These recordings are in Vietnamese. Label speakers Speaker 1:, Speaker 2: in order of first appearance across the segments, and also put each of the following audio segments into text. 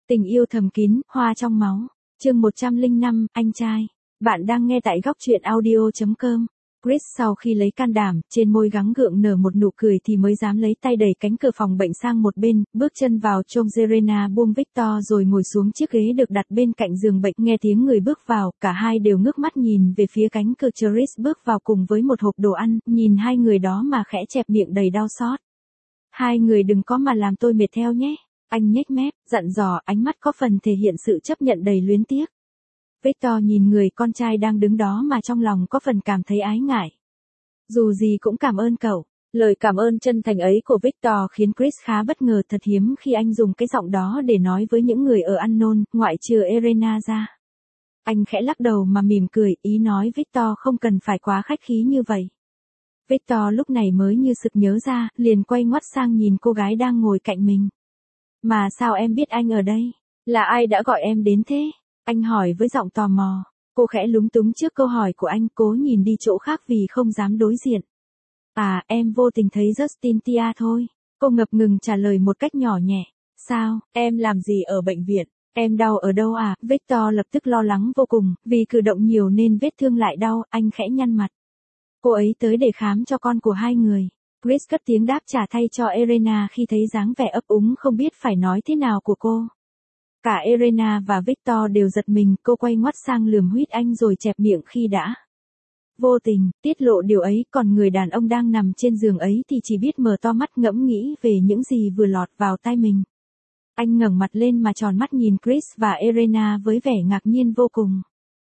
Speaker 1: Tình yêu thầm kín, hoa trong máu. Chương 105, anh trai. Bạn đang nghe tại góc truyện audio.com. Chris sau khi lấy can đảm, trên môi gắng gượng nở một nụ cười thì mới dám lấy tay đẩy cánh cửa phòng bệnh sang một bên, bước chân vào trong. Serena buông Victor rồi ngồi xuống chiếc ghế được đặt bên cạnh giường bệnh. Nghe tiếng người bước vào, cả hai đều ngước mắt nhìn về phía cánh cửa. Chris bước vào cùng với một hộp đồ ăn, nhìn hai người đó mà khẽ chẹp miệng đầy đau xót. Hai người đừng có mà làm tôi mệt theo nhé. Anh nhếch mép, dặn dò, ánh mắt có phần thể hiện sự chấp nhận đầy luyến tiếc. Victor nhìn người con trai đang đứng đó mà trong lòng có phần cảm thấy ái ngại. Dù gì cũng cảm ơn cậu. Lời cảm ơn chân thành ấy của Victor khiến Chris khá bất ngờ, thật hiếm khi anh dùng cái giọng đó để nói với những người ở Unknown, ngoại trừ Serena ra. Anh khẽ lắc đầu mà mỉm cười, ý nói Victor không cần phải quá khách khí như vậy. Victor lúc này mới như sực nhớ ra, liền quay ngoắt sang nhìn cô gái đang ngồi cạnh mình. Mà sao em biết anh ở đây? Là ai đã gọi em đến thế? Anh hỏi với giọng tò mò. Cô khẽ lúng túng trước câu hỏi của anh, cố nhìn đi chỗ khác vì không dám đối diện. À, em vô tình thấy Justin Tia thôi. Cô ngập ngừng trả lời một cách nhỏ nhẹ. Sao, em làm gì ở bệnh viện? Em đau ở đâu à? Victor lập tức lo lắng vô cùng, vì cử động nhiều nên vết thương lại đau, anh khẽ nhăn mặt. Cô ấy tới để khám cho con của hai người. Chris cất tiếng đáp trả thay cho Serena khi thấy dáng vẻ ấp úng không biết phải nói thế nào của cô. Cả Serena và Victor đều giật mình, cô quay ngoắt sang lườm huýt anh rồi chẹp miệng khi đã vô tình tiết lộ điều ấy, còn người đàn ông đang nằm trên giường ấy thì chỉ biết mở to mắt ngẫm nghĩ về những gì vừa lọt vào tai mình. Anh ngẩng mặt lên mà tròn mắt nhìn Chris và Serena với vẻ ngạc nhiên vô cùng.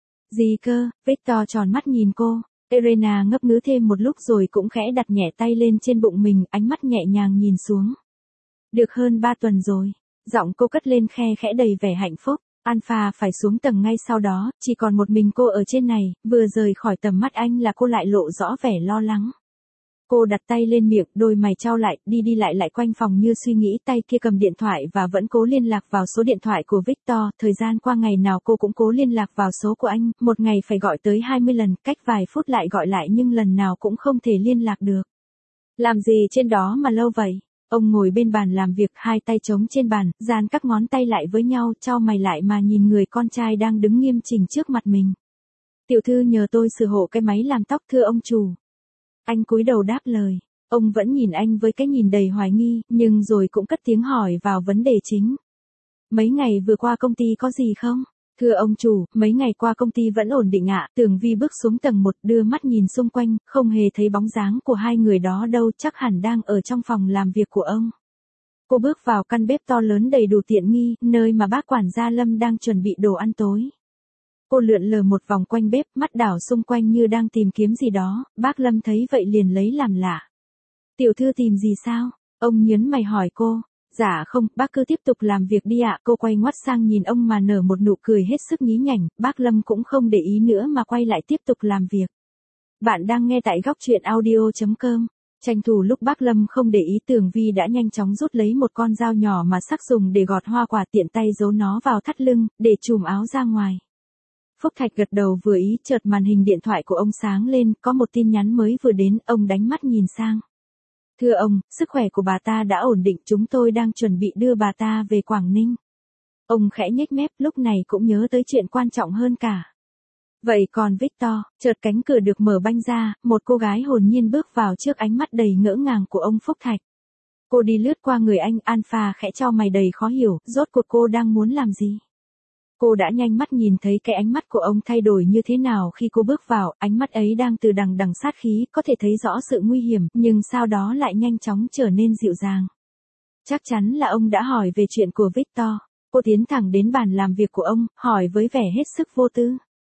Speaker 1: Gì cơ? Victor tròn mắt nhìn cô. Serena ngấp ngứ thêm một lúc rồi cũng khẽ đặt nhẹ tay lên trên bụng mình, ánh mắt nhẹ nhàng nhìn xuống. Được hơn 3 tuần rồi. Giọng cô cất lên khe khẽ đầy vẻ hạnh phúc. Alpha phải xuống tầng ngay sau đó, chỉ còn một mình cô ở trên này, vừa rời khỏi tầm mắt anh là cô lại lộ rõ vẻ lo lắng. Cô đặt tay lên miệng, đôi mày chau lại, đi lại quanh phòng như suy nghĩ, tay kia cầm điện thoại và vẫn cố liên lạc vào số điện thoại của Victor. Thời gian qua ngày nào cô cũng cố liên lạc vào số của anh, một ngày phải gọi tới 20 lần, cách vài phút lại gọi lại nhưng lần nào cũng không thể liên lạc được. Làm gì trên đó mà lâu vậy? Ông ngồi bên bàn làm việc, hai tay trống trên bàn, dàn các ngón tay lại với nhau, chau mày lại mà nhìn người con trai đang đứng nghiêm chỉnh trước mặt mình. Tiểu thư nhờ tôi sửa hộ cái máy làm tóc thưa ông chủ. Anh cúi đầu đáp lời. Ông vẫn nhìn anh với cái nhìn đầy hoài nghi, nhưng rồi cũng cất tiếng hỏi vào vấn đề chính. Mấy ngày vừa qua công ty có gì không? Thưa ông chủ, mấy ngày qua công ty vẫn ổn định ạ. Tường Vi bước xuống tầng 1, đưa mắt nhìn xung quanh, không hề thấy bóng dáng của hai người đó đâu, chắc hẳn đang ở trong phòng làm việc của ông. Cô bước vào căn bếp to lớn đầy đủ tiện nghi, nơi mà bác quản gia Lâm đang chuẩn bị đồ ăn tối. Cô lượn lờ một vòng quanh bếp, mắt đảo xung quanh như đang tìm kiếm gì đó, bác Lâm thấy vậy liền lấy làm lạ. Tiểu thư tìm gì sao? Ông nhớn mày hỏi cô. Dạ không, bác cứ tiếp tục làm việc đi ạ. Cô quay ngoắt sang nhìn ông mà nở một nụ cười hết sức nhí nhảnh, bác Lâm cũng không để ý nữa mà quay lại tiếp tục làm việc. Bạn đang nghe tại góc truyện audio.com. Tranh thủ lúc bác Lâm không để ý, Tường Vi đã nhanh chóng rút lấy một con dao nhỏ mà sắc dùng để gọt hoa quả, tiện tay giấu nó vào thắt lưng, để chùm áo ra ngoài. Phúc Thạch gật đầu vừa ý, chợt màn hình điện thoại của ông sáng lên, có một tin nhắn mới vừa đến, ông đánh mắt nhìn sang. Thưa ông, sức khỏe của bà ta đã ổn định, chúng tôi đang chuẩn bị đưa bà ta về Quảng Ninh. Ông khẽ nhếch mép, lúc này cũng nhớ tới chuyện quan trọng hơn cả. Vậy còn Victor? Chợt cánh cửa được mở banh ra, một cô gái hồn nhiên bước vào trước ánh mắt đầy ngỡ ngàng của ông Phúc Thạch. Cô đi lướt qua người anh, Alpha khẽ chau mày đầy khó hiểu, rốt cuộc cô đang muốn làm gì? Cô đã nhanh mắt nhìn thấy cái ánh mắt của ông thay đổi như thế nào khi cô bước vào, ánh mắt ấy đang từ đằng đằng sát khí, có thể thấy rõ sự nguy hiểm, nhưng sau đó lại nhanh chóng trở nên dịu dàng. Chắc chắn là ông đã hỏi về chuyện của Victor. Cô tiến thẳng đến bàn làm việc của ông, hỏi với vẻ hết sức vô tư.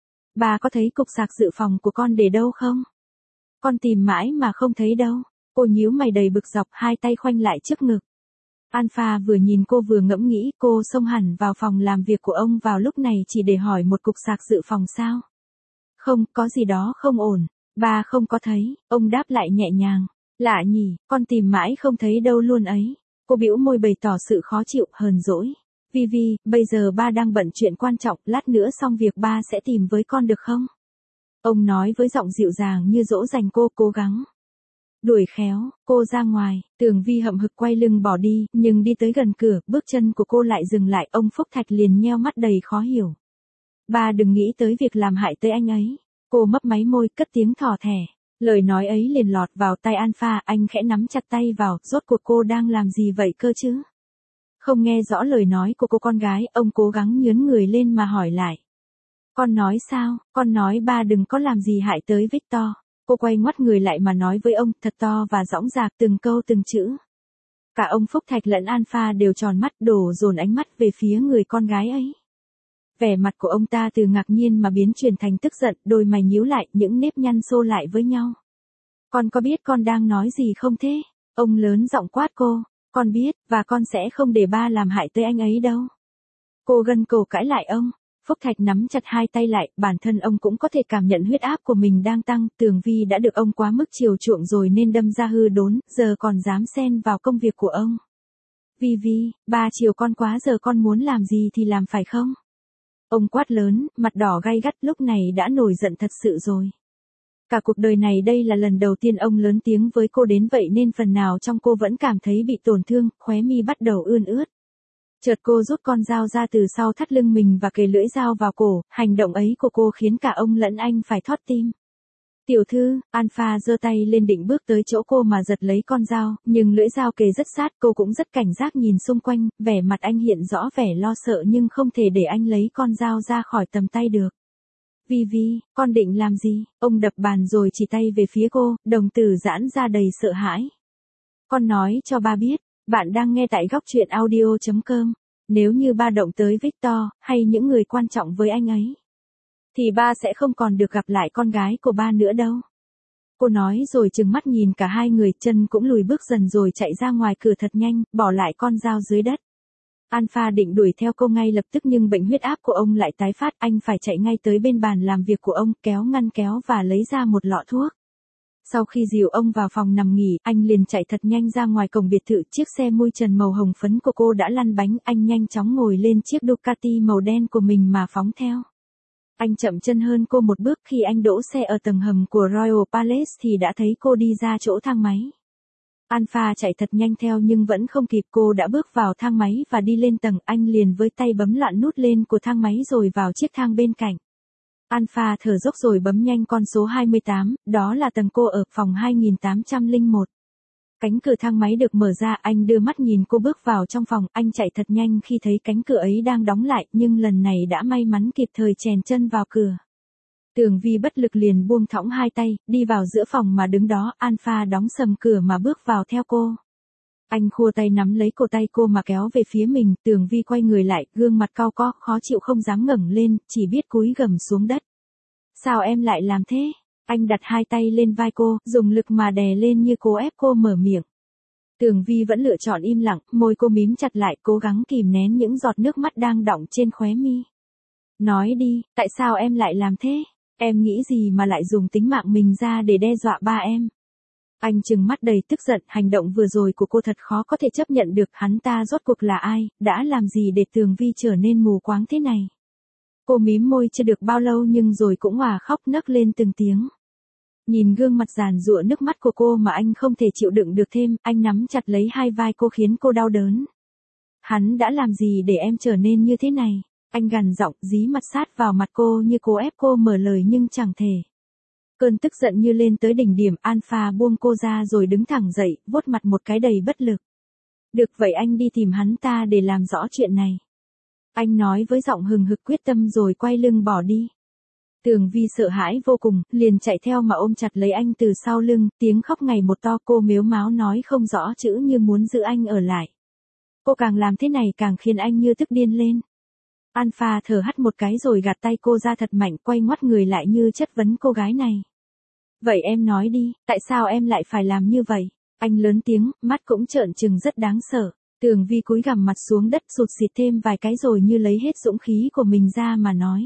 Speaker 1: Bà có thấy cục sạc dự phòng của con để đâu không? Con tìm mãi mà không thấy đâu. Cô nhíu mày đầy bực dọc, hai tay khoanh lại trước ngực. Alpha vừa nhìn cô vừa ngẫm nghĩ, cô xông hẳn vào phòng làm việc của ông vào lúc này chỉ để hỏi một cục sạc dự phòng sao? Không, có gì đó không ổn. Bà không có thấy, ông đáp lại nhẹ nhàng. Lạ nhỉ, con tìm mãi không thấy đâu luôn ấy. Cô bĩu môi bày tỏ sự khó chịu, hờn dỗi. Vi, bây giờ ba đang bận chuyện quan trọng, lát nữa xong việc ba sẽ tìm với con được không? Ông nói với giọng dịu dàng như dỗ dành cô, cố gắng Đuổi khéo, cô ra ngoài, Tường Vi hậm hực quay lưng bỏ đi, nhưng đi tới gần cửa, bước chân của cô lại dừng lại, ông Phúc Thạch liền nheo mắt đầy khó hiểu. Ba đừng nghĩ tới việc làm hại tới anh ấy. Cô mấp máy môi, cất tiếng thỏ thẻ. Lời nói ấy liền lọt vào tai Alpha, anh khẽ nắm chặt tay vào, rốt cuộc cô đang làm gì vậy cơ chứ? Không nghe rõ lời nói của cô con gái, ông cố gắng nhướn người lên mà hỏi lại. Con nói sao? Con nói ba đừng có làm gì hại tới Victor. Cô quay ngoắt người lại mà nói với ông, thật to và dõng dạc từng câu từng chữ. Cả ông Phúc Thạch lẫn Alpha đều tròn mắt, đổ dồn ánh mắt về phía người con gái ấy. Vẻ mặt của ông ta từ ngạc nhiên mà biến chuyển thành tức giận, đôi mày nhíu lại, những nếp nhăn xô lại với nhau. Con có biết con đang nói gì không thế? Ông lớn giọng quát cô. Con biết, và con sẽ không để ba làm hại tới anh ấy đâu. Cô gân cổ cãi lại ông. Phúc Thạch nắm chặt hai tay lại, bản thân ông cũng có thể cảm nhận huyết áp của mình đang tăng, Tường Vi đã được ông quá mức chiều chuộng rồi nên đâm ra hư đốn, giờ còn dám xen vào công việc của ông. Vi, ba chiều con quá, giờ con muốn làm gì thì làm phải không? Ông quát lớn, mặt đỏ gay gắt, lúc này đã nổi giận thật sự rồi. Cả cuộc đời này đây là lần đầu tiên ông lớn tiếng với cô đến vậy nên phần nào trong cô vẫn cảm thấy bị tổn thương, khóe mi bắt đầu ươn ướt. Chợt cô rút con dao ra từ sau thắt lưng mình và kề lưỡi dao vào cổ, hành động ấy của cô khiến cả ông lẫn anh phải thót tim. Tiểu thư, Alpha giơ tay lên định bước tới chỗ cô mà giật lấy con dao, nhưng lưỡi dao kề rất sát, cô cũng rất cảnh giác nhìn xung quanh, vẻ mặt anh hiện rõ vẻ lo sợ nhưng không thể để anh lấy con dao ra khỏi tầm tay được. Vi, con định làm gì? Ông đập bàn rồi chỉ tay về phía cô, đồng tử giãn ra đầy sợ hãi. Con nói cho ba biết, bạn đang nghe tại góc truyện audio.com. Nếu như ba động tới Victor, hay những người quan trọng với anh ấy, thì ba sẽ không còn được gặp lại con gái của ba nữa đâu. Cô nói rồi trừng mắt nhìn cả hai người, chân cũng lùi bước dần rồi chạy ra ngoài cửa thật nhanh, bỏ lại con dao dưới đất. Alpha định đuổi theo cô ngay lập tức nhưng bệnh huyết áp của ông lại tái phát, anh phải chạy ngay tới bên bàn làm việc của ông, kéo ngăn kéo và lấy ra một lọ thuốc. Sau khi dìu ông vào phòng nằm nghỉ, anh liền chạy thật nhanh ra ngoài cổng biệt thự, chiếc xe mui trần màu hồng phấn của cô đã lăn bánh, anh nhanh chóng ngồi lên chiếc Ducati màu đen của mình mà phóng theo. Anh chậm chân hơn cô một bước, khi anh đỗ xe ở tầng hầm của Royal Palace thì đã thấy cô đi ra chỗ thang máy. Alpha chạy thật nhanh theo nhưng vẫn không kịp, cô đã bước vào thang máy và đi lên tầng, anh liền với tay bấm loạn nút lên của thang máy rồi vào chiếc thang bên cạnh. Alpha thở dốc rồi bấm nhanh con số 28, đó là tầng cô ở, phòng 2801. Cánh cửa thang máy được mở ra, anh đưa mắt nhìn cô bước vào trong phòng, anh chạy thật nhanh khi thấy cánh cửa ấy đang đóng lại, nhưng lần này đã may mắn kịp thời chèn chân vào cửa. Tường Vi bất lực liền buông thõng hai tay, đi vào giữa phòng mà đứng đó, Alpha đóng sầm cửa mà bước vào theo cô. Anh khua tay nắm lấy cổ tay cô mà kéo về phía mình, Tường Vi quay người lại, gương mặt cau có, khó chịu không dám ngẩng lên, chỉ biết cúi gằm xuống đất. Sao em lại làm thế? Anh đặt hai tay lên vai cô, dùng lực mà đè lên như cố ép cô mở miệng. Tường Vi vẫn lựa chọn im lặng, môi cô mím chặt lại, cố gắng kìm nén những giọt nước mắt đang đọng trên khóe mi. Nói đi, tại sao em lại làm thế? Em nghĩ gì mà lại dùng tính mạng mình ra để đe dọa ba em? Anh trừng mắt đầy tức giận, hành động vừa rồi của cô thật khó có thể chấp nhận được, hắn ta rốt cuộc là ai, đã làm gì để Tường Vi trở nên mù quáng thế này? Cô mím môi chưa được bao lâu nhưng rồi cũng òa khóc nấc lên từng tiếng. Nhìn gương mặt giàn giụa nước mắt của cô mà anh không thể chịu đựng được thêm, anh nắm chặt lấy hai vai cô khiến cô đau đớn. Hắn đã làm gì để em trở nên như thế này? Anh gằn giọng, dí mặt sát vào mặt cô như cố ép cô mở lời nhưng chẳng thể. Cơn tức giận như lên tới đỉnh điểm, Alpha buông cô ra rồi đứng thẳng dậy, vuốt mặt một cái đầy bất lực. Được vậy anh đi tìm hắn ta để làm rõ chuyện này. Anh nói với giọng hừng hực quyết tâm rồi quay lưng bỏ đi. Tường Vi sợ hãi vô cùng, liền chạy theo mà ôm chặt lấy anh từ sau lưng, tiếng khóc ngày một to, cô mếu máo nói không rõ chữ như muốn giữ anh ở lại. Cô càng làm thế này càng khiến anh như tức điên lên. Alpha thở hắt một cái rồi gạt tay cô ra thật mạnh, quay ngoắt người lại như chất vấn cô gái này. Vậy em nói đi, tại sao em lại phải làm như vậy? Anh lớn tiếng, mắt cũng trợn trừng rất đáng sợ. Tường Vi cúi gằm mặt xuống đất, sụt sịt thêm vài cái rồi như lấy hết dũng khí của mình ra mà nói.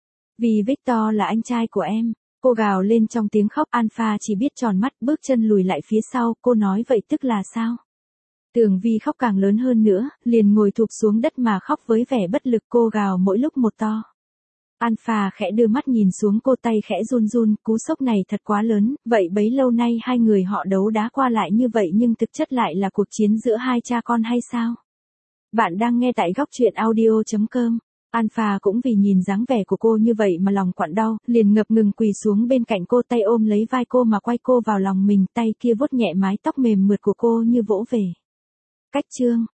Speaker 1: Vì Victor là anh trai của em. Cô gào lên trong tiếng khóc, Alpha chỉ biết tròn mắt, bước chân lùi lại phía sau, cô nói vậy tức là sao? Tường Vi khóc càng lớn hơn nữa, liền ngồi thụp xuống đất mà khóc với vẻ bất lực, cô gào mỗi lúc một to. Alpha khẽ đưa mắt nhìn xuống cô, tay khẽ run run, cú sốc này thật quá lớn, vậy bấy lâu nay hai người họ đấu đá qua lại như vậy nhưng thực chất lại là cuộc chiến giữa hai cha con hay sao? Bạn đang nghe tại góc truyện audio.com. Alpha cũng vì nhìn dáng vẻ của cô như vậy mà lòng quặn đau, liền ngập ngừng quỳ xuống bên cạnh cô, tay ôm lấy vai cô mà quay cô vào lòng mình, tay kia vuốt nhẹ mái tóc mềm mượt của cô như vỗ về. Cách chương